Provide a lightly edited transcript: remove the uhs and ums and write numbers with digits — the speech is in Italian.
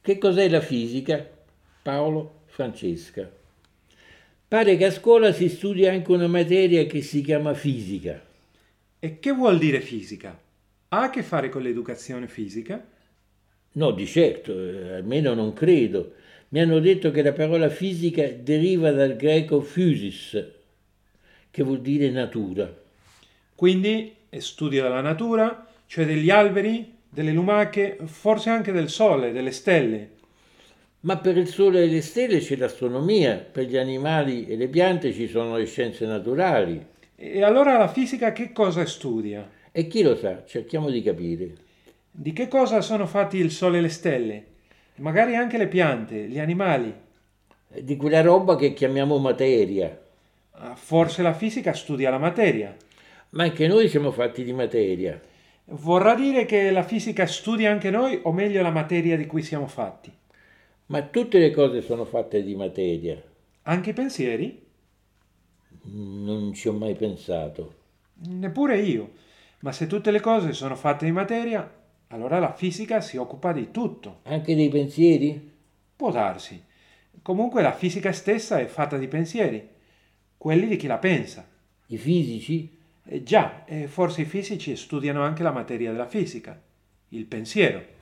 Che cos'è la fisica? Paolo, Francesca. Pare che a scuola si studi anche una materia che si chiama fisica. E che vuol dire fisica? Ha a che fare con l'educazione fisica? No, di certo, almeno non credo. Mi hanno detto che la parola fisica deriva dal greco physis, che vuol dire natura. Quindi è studio della natura, cioè degli alberi, delle lumache, forse anche del sole, delle stelle. Ma per il Sole e le stelle c'è l'astronomia, per gli animali e le piante ci sono le scienze naturali. E allora la fisica che cosa studia? E chi lo sa, cerchiamo di capire. Di che cosa sono fatti il sole e le stelle? Magari anche le piante, gli animali. Di quella roba che chiamiamo materia. Ah, forse la fisica studia la materia. Ma anche noi siamo fatti di materia. Vorrà dire che la fisica studia anche noi, o meglio la materia di cui siamo fatti. Ma tutte le cose sono fatte di materia. Anche i pensieri? Non ci ho mai pensato. Neppure io. Ma se tutte le cose sono fatte di materia, allora la fisica si occupa di tutto. Anche dei pensieri? Può darsi. Comunque la fisica stessa è fatta di pensieri, quelli di chi la pensa. I fisici? E già, e forse i fisici studiano anche la materia della fisica, il pensiero.